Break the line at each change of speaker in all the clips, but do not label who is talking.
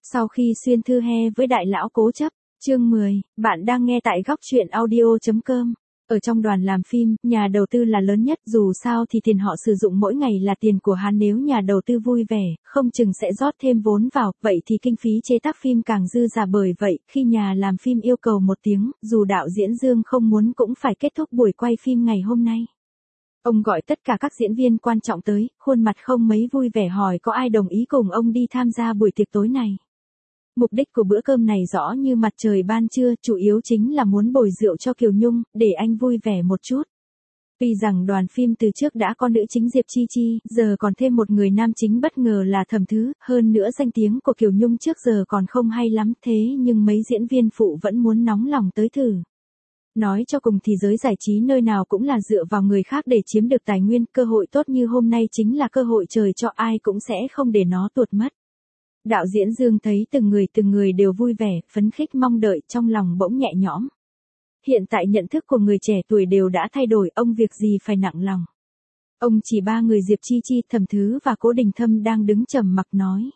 Sau khi xuyên thư he với đại lão cố chấp, chương 10, bạn đang nghe tại góc truyện audio.com. Ở trong đoàn làm phim, nhà đầu tư là lớn nhất, dù sao thì tiền họ sử dụng mỗi ngày là tiền của hắn, nếu nhà đầu tư vui vẻ, không chừng sẽ rót thêm vốn vào, vậy thì kinh phí chế tác phim càng dư giả. Bởi vậy, khi nhà làm phim yêu cầu một tiếng, dù đạo diễn Dương không muốn cũng phải kết thúc buổi quay phim ngày hôm nay. Ông gọi tất cả các diễn viên quan trọng tới, khuôn mặt không mấy vui vẻ hỏi có ai đồng ý cùng ông đi tham gia buổi tiệc tối này. Mục đích của bữa cơm này rõ như mặt trời ban trưa, chủ yếu chính là muốn bồi rượu cho Kiều Nhung, để anh vui vẻ một chút. Tuy rằng đoàn phim từ trước đã có nữ chính Diệp Chi Chi, giờ còn thêm một người nam chính bất ngờ là Thẩm Thứ, hơn nữa danh tiếng của Kiều Nhung trước giờ còn không hay lắm, thế nhưng mấy diễn viên phụ vẫn muốn nóng lòng tới thử. Nói cho cùng thì giới giải trí nơi nào cũng là dựa vào người khác để chiếm được tài nguyên, cơ hội tốt như hôm nay chính là cơ hội trời cho, ai cũng sẽ không để nó tuột mất. Đạo diễn Dương thấy từng người đều vui vẻ, phấn khích mong đợi, trong lòng bỗng nhẹ nhõm. Hiện tại nhận thức của người trẻ tuổi đều đã thay đổi, ông việc gì phải nặng lòng. Ông chỉ ba người Diệp Chi Chi, Thẩm Thứ và Cố Đình Thâm đang đứng trầm mặc nói.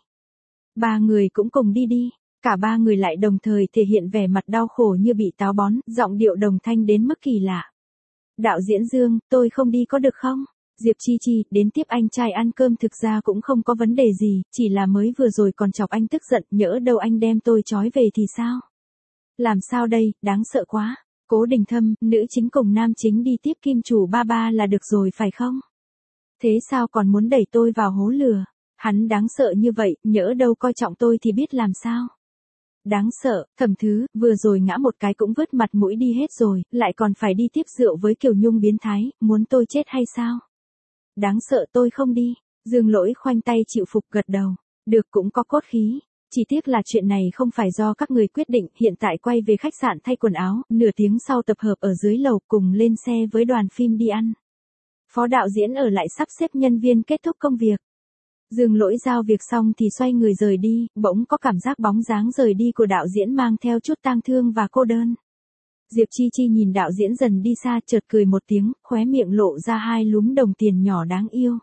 Ba người cũng cùng đi đi. Cả ba người lại đồng thời thể hiện vẻ mặt đau khổ như bị táo bón, giọng điệu đồng thanh đến mức kỳ lạ. Đạo diễn Dương, tôi không đi có được không? Diệp Chi Chi, đến tiếp anh trai ăn cơm thực ra cũng không có vấn đề gì, chỉ là mới vừa rồi còn chọc anh tức giận, nhỡ đâu anh đem tôi trói về thì sao? Làm sao đây, đáng sợ quá. Cố Đình Thâm, nữ chính cùng nam chính đi tiếp kim chủ ba là được rồi phải không? Thế sao còn muốn đẩy tôi vào hố lửa? Hắn đáng sợ như vậy, nhỡ đâu coi trọng tôi thì biết làm sao? Đáng sợ, Thẩm Thứ, vừa rồi ngã một cái cũng vứt mặt mũi đi hết rồi, lại còn phải đi tiếp rượu với Kiều Nhung biến thái, muốn tôi chết hay sao? Đáng sợ, tôi không đi. Dương Lỗi khoanh tay chịu phục gật đầu. Được, cũng có cốt khí. Chỉ tiếc là chuyện này không phải do các người quyết định, hiện tại quay về khách sạn thay quần áo, nửa tiếng sau tập hợp ở dưới lầu cùng lên xe với đoàn phim đi ăn. Phó đạo diễn ở lại sắp xếp nhân viên kết thúc công việc. Dương Lỗi giao việc xong thì xoay người rời đi, bỗng có cảm giác bóng dáng rời đi của đạo diễn mang theo chút tang thương và cô đơn. Diệp Chi Chi nhìn đạo diễn dần đi xa, chợt cười một tiếng, khóe miệng lộ ra hai lúm đồng tiền nhỏ đáng yêu.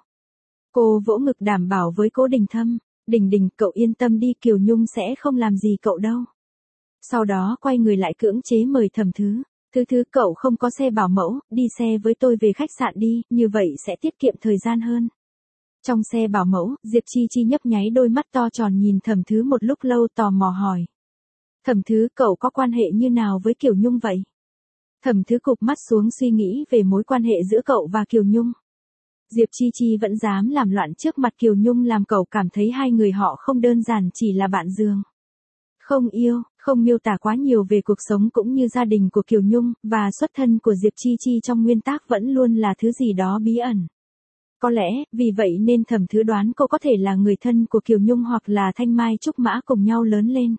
Cô vỗ ngực đảm bảo với Cố Đình Thâm, Đình, cậu yên tâm đi, Kiều Nhung sẽ không làm gì cậu đâu. Sau đó quay người lại cưỡng chế mời Thẩm Thứ. Thứ, cậu không có xe bảo mẫu, đi xe với tôi về khách sạn đi, như vậy sẽ tiết kiệm thời gian hơn. Trong xe bảo mẫu, Diệp Chi Chi nhấp nháy đôi mắt to tròn nhìn Thẩm Thứ một lúc lâu, tò mò hỏi. Thẩm Thứ, cậu có quan hệ như nào với Kiều Nhung vậy? Thẩm Thứ cụp mắt xuống suy nghĩ về mối quan hệ giữa cậu và Kiều Nhung. Diệp Chi Chi vẫn dám làm loạn trước mặt Kiều Nhung, làm cậu cảm thấy hai người họ không đơn giản chỉ là bạn giường. Không yêu, không miêu tả quá nhiều về cuộc sống cũng như gia đình của Kiều Nhung, và xuất thân của Diệp Chi Chi trong nguyên tác vẫn luôn là thứ gì đó bí ẩn. Có lẽ, vì vậy nên Thẩm Thứ đoán cô có thể là người thân của Kiều Nhung hoặc là Thanh Mai Trúc Mã cùng nhau lớn lên.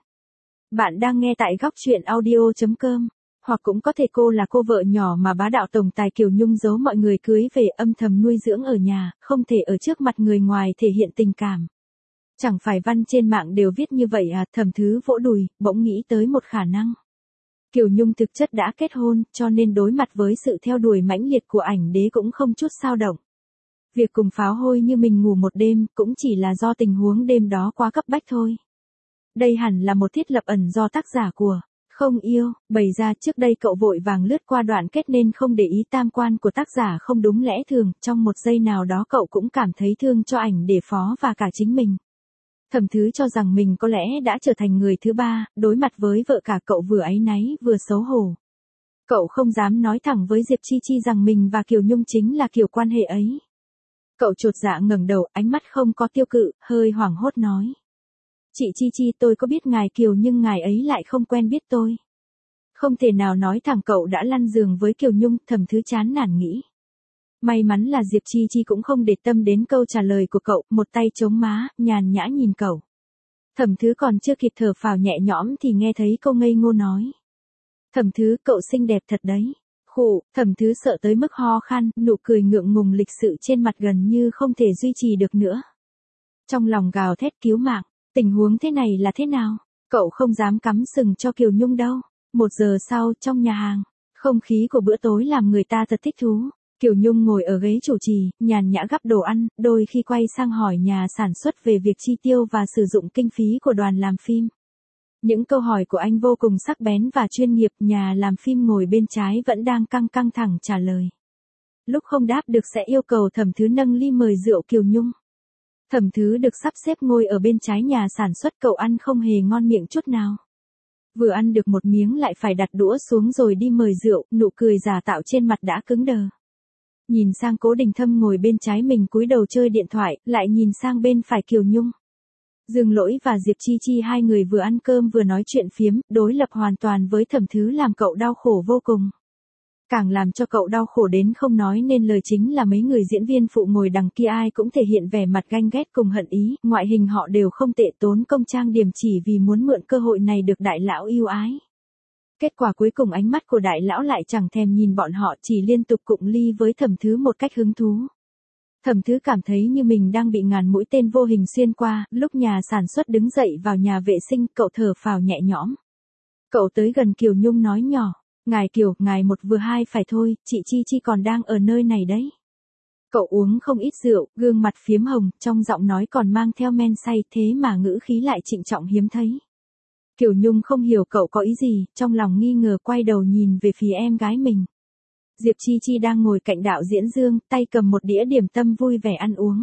Bạn đang nghe tại góc truyện audio.com. Hoặc cũng có thể cô là cô vợ nhỏ mà bá đạo tổng tài Kiều Nhung giấu mọi người cưới về, âm thầm nuôi dưỡng ở nhà, không thể ở trước mặt người ngoài thể hiện tình cảm. Chẳng phải văn trên mạng đều viết như vậy à? Thẩm Thứ vỗ đùi, bỗng nghĩ tới một khả năng. Kiều Nhung thực chất đã kết hôn, cho nên đối mặt với sự theo đuổi mãnh liệt của ảnh đế cũng không chút xao động. Việc cùng pháo hôi như mình ngủ một đêm cũng chỉ là do tình huống đêm đó quá cấp bách thôi. Đây hẳn là một thiết lập ẩn do tác giả của Không Yêu bày ra. Trước đây cậu vội vàng lướt qua đoạn kết nên không để ý tam quan của tác giả không đúng lẽ thường, trong một giây nào đó cậu cũng cảm thấy thương cho ảnh đế phó và cả chính mình. Thẩm Thứ cho rằng mình có lẽ đã trở thành người thứ ba, đối mặt với vợ cả cậu vừa áy náy vừa xấu hổ. Cậu không dám nói thẳng với Diệp Chi Chi rằng mình và Kiều Nhung chính là kiểu quan hệ ấy. Cậu chột dạ ngẩng đầu, ánh mắt không có tiêu cự, hơi hoảng hốt nói. Chị Chi Chi, tôi có biết ngài Kiều nhưng ngài ấy lại không quen biết tôi. Không thể nào nói thẳng cậu đã lăn giường với Kiều Nhung, Thẩm Thứ chán nản nghĩ. May mắn là Diệp Chi Chi cũng không để tâm đến câu trả lời của cậu, một tay chống má, nhàn nhã nhìn cậu. Thẩm Thứ còn chưa kịp thở phào nhẹ nhõm thì nghe thấy câu ngây ngô nói. Thẩm Thứ, cậu xinh đẹp thật đấy. Khụ, Thẩm Thứ sợ tới mức ho khan, nụ cười ngượng ngùng lịch sự trên mặt gần như không thể duy trì được nữa. Trong lòng gào thét cứu mạng, tình huống thế này là thế nào? Cậu không dám cắm sừng cho Kiều Nhung đâu. 1 giờ sau, trong nhà hàng, không khí của bữa tối làm người ta thật thích thú. Kiều Nhung ngồi ở ghế chủ trì, nhàn nhã gắp đồ ăn, đôi khi quay sang hỏi nhà sản xuất về việc chi tiêu và sử dụng kinh phí của đoàn làm phim. Những câu hỏi của anh vô cùng sắc bén và chuyên nghiệp, nhà làm phim ngồi bên trái vẫn đang căng thẳng trả lời. Lúc không đáp được sẽ yêu cầu Thẩm Thứ nâng ly mời rượu Kiều Nhung. Thẩm Thứ được sắp xếp ngồi ở bên trái nhà sản xuất, cậu ăn không hề ngon miệng chút nào. Vừa ăn được một miếng lại phải đặt đũa xuống rồi đi mời rượu, nụ cười giả tạo trên mặt đã cứng đờ. Nhìn sang Cố Đình Thâm ngồi bên trái mình cúi đầu chơi điện thoại, lại nhìn sang bên phải Kiều Nhung. Dương Lỗi và Diệp Chi Chi hai người vừa ăn cơm vừa nói chuyện phiếm, đối lập hoàn toàn với Thẩm Thứ làm cậu đau khổ vô cùng. Càng làm cho cậu đau khổ đến không nói nên lời chính là mấy người diễn viên phụ ngồi đằng kia ai cũng thể hiện vẻ mặt ganh ghét cùng hận ý, ngoại hình họ đều không tệ, tốn công trang điểm chỉ vì muốn mượn cơ hội này được đại lão yêu ái. Kết quả cuối cùng ánh mắt của đại lão lại chẳng thèm nhìn bọn họ, chỉ liên tục cụng ly với Thẩm Thứ một cách hứng thú. Thẩm Thứ cảm thấy như mình đang bị ngàn mũi tên vô hình xuyên qua, lúc nhà sản xuất đứng dậy vào nhà vệ sinh, cậu thở phào nhẹ nhõm. Cậu tới gần Kiều Nhung nói nhỏ, ngài Kiều, ngài một vừa hai phải thôi, chị Chi Chi còn đang ở nơi này đấy. Cậu uống không ít rượu, gương mặt phiếm hồng, trong giọng nói còn mang theo men say, thế mà ngữ khí lại trịnh trọng hiếm thấy. Kiều Nhung không hiểu cậu có ý gì, trong lòng nghi ngờ quay đầu nhìn về phía em gái mình. Diệp Chi Chi đang ngồi cạnh đạo diễn Dương, tay cầm một đĩa điểm tâm vui vẻ ăn uống.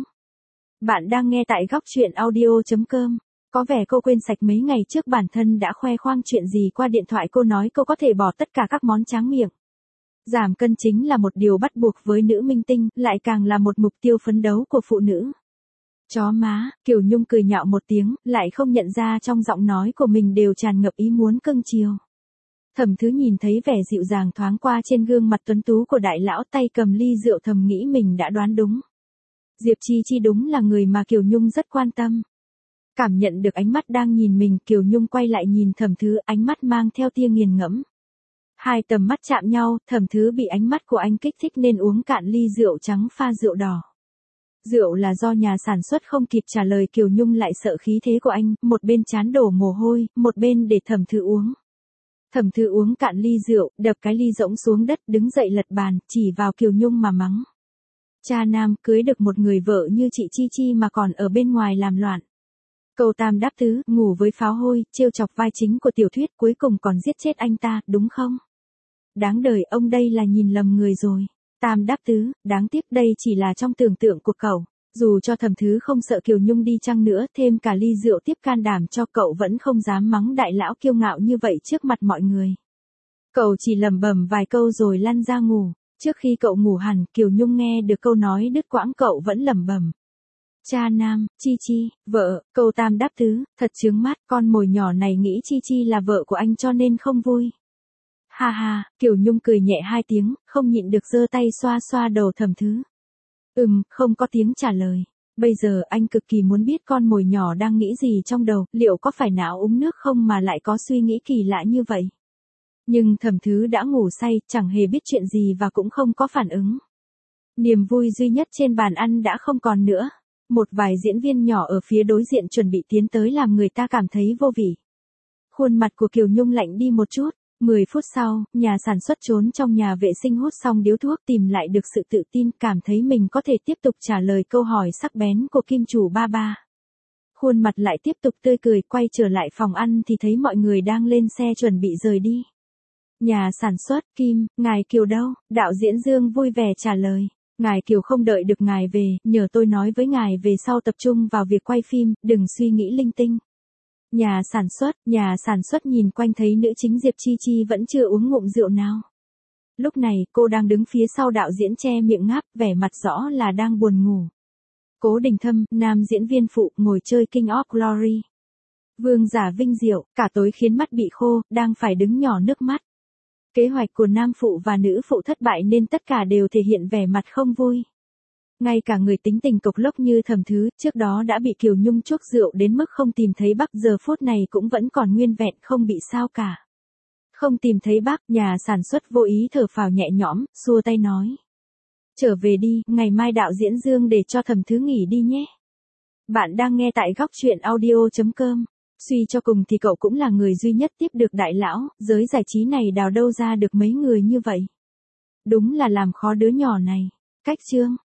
Bạn đang nghe tại góc truyện audio.com. Có vẻ cô quên sạch mấy ngày trước bản thân đã khoe khoang chuyện gì qua điện thoại, cô nói cô có thể bỏ tất cả các món tráng miệng. Giảm cân chính là một điều bắt buộc với nữ minh tinh, lại càng là một mục tiêu phấn đấu của phụ nữ. Chó má, Kiều Nhung cười nhạo một tiếng, lại không nhận ra trong giọng nói của mình đều tràn ngập ý muốn cưng chiều. Thẩm Thứ nhìn thấy vẻ dịu dàng thoáng qua trên gương mặt tuấn tú của đại lão, tay cầm ly rượu thầm nghĩ mình đã đoán đúng. Diệp Chi Chi đúng là người mà Kiều Nhung rất quan tâm. Cảm nhận được ánh mắt đang nhìn mình, Kiều Nhung quay lại nhìn Thẩm Thứ, ánh mắt mang theo tia nghiền ngẫm. Hai tầm mắt chạm nhau, Thẩm Thứ bị ánh mắt của anh kích thích nên uống cạn ly rượu trắng pha rượu đỏ. Rượu là do nhà sản xuất không kịp trả lời, Kiều Nhung lại sợ khí thế của anh, một bên trán đổ mồ hôi, một bên để Thẩm Thứ uống. Thẩm Thứ uống cạn ly rượu, đập cái ly rỗng xuống đất, đứng dậy lật bàn, chỉ vào Kiều Nhung mà mắng. Cha nam, cưới được một người vợ như chị Chi Chi mà còn ở bên ngoài làm loạn. Câu tam đáp tứ, ngủ với pháo hôi, trêu chọc vai chính của tiểu thuyết, cuối cùng còn giết chết anh ta, đúng không? Đáng đời, ông đây là nhìn lầm người rồi. Tam đáp tứ, đáng tiếc đây chỉ là trong tưởng tượng của cậu. Dù cho Thẩm Thứ không sợ Kiều Nhung đi chăng nữa, thêm cả ly rượu tiếp can đảm cho cậu vẫn không dám mắng đại lão kiêu ngạo như vậy trước mặt mọi người. Cậu chỉ lẩm bẩm vài câu rồi lăn ra ngủ. Trước khi cậu ngủ hẳn, Kiều Nhung nghe được câu nói đứt quãng, cậu vẫn lẩm bẩm. Cha nam, Chi Chi, vợ, câu tam đáp tứ, thật chướng mắt, con mồi nhỏ này nghĩ Chi Chi là vợ của anh cho nên không vui. Ha ha, Kiều Nhung cười nhẹ hai tiếng, không nhịn được giơ tay xoa xoa đầu Thẩm Thứ. Không có tiếng trả lời. Bây giờ anh cực kỳ muốn biết con mồi nhỏ đang nghĩ gì trong đầu, liệu có phải não uống nước không mà lại có suy nghĩ kỳ lạ như vậy. Nhưng Thẩm Thứ đã ngủ say, chẳng hề biết chuyện gì và cũng không có phản ứng. Niềm vui duy nhất trên bàn ăn đã không còn nữa. Một vài diễn viên nhỏ ở phía đối diện chuẩn bị tiến tới làm người ta cảm thấy vô vị. Khuôn mặt của Kiều Nhung lạnh đi một chút. 10 phút sau, nhà sản xuất trốn trong nhà vệ sinh hút xong điếu thuốc, tìm lại được sự tự tin, cảm thấy mình có thể tiếp tục trả lời câu hỏi sắc bén của kim chủ ba ba. Khuôn mặt lại tiếp tục tươi cười, quay trở lại phòng ăn thì thấy mọi người đang lên xe chuẩn bị rời đi. Nhà sản xuất, Kim, ngài Kiều đâu? Đạo diễn Dương vui vẻ trả lời. Ngài Kiều không đợi được ngài về, nhờ tôi nói với ngài về sau tập trung vào việc quay phim, đừng suy nghĩ linh tinh. Nhà sản xuất nhìn quanh thấy nữ chính Diệp Chi Chi vẫn chưa uống ngụm rượu nào. Lúc này, cô đang đứng phía sau đạo diễn che miệng ngáp, vẻ mặt rõ là đang buồn ngủ. Cố Đình Thâm, nam diễn viên phụ, ngồi chơi King of Glory. Vương giả vinh diệu, cả tối khiến mắt bị khô, đang phải đứng nhỏ nước mắt. Kế hoạch của nam phụ và nữ phụ thất bại nên tất cả đều thể hiện vẻ mặt không vui. Ngay cả người tính tình cộc lốc như Thẩm Thứ, trước đó đã bị Kiều Nhung chuốc rượu đến mức không tìm thấy bác, giờ phút này cũng vẫn còn nguyên vẹn, không bị sao cả. Không tìm thấy bác, nhà sản xuất vô ý thở phào nhẹ nhõm, xua tay nói. Trở về đi, ngày mai đạo diễn Dương để cho Thẩm Thứ nghỉ đi nhé. Bạn đang nghe tại góc truyện audio.com. Suy cho cùng thì cậu cũng là người duy nhất tiếp được đại lão, giới giải trí này đào đâu ra được mấy người như vậy. Đúng là làm khó đứa nhỏ này. Cách chương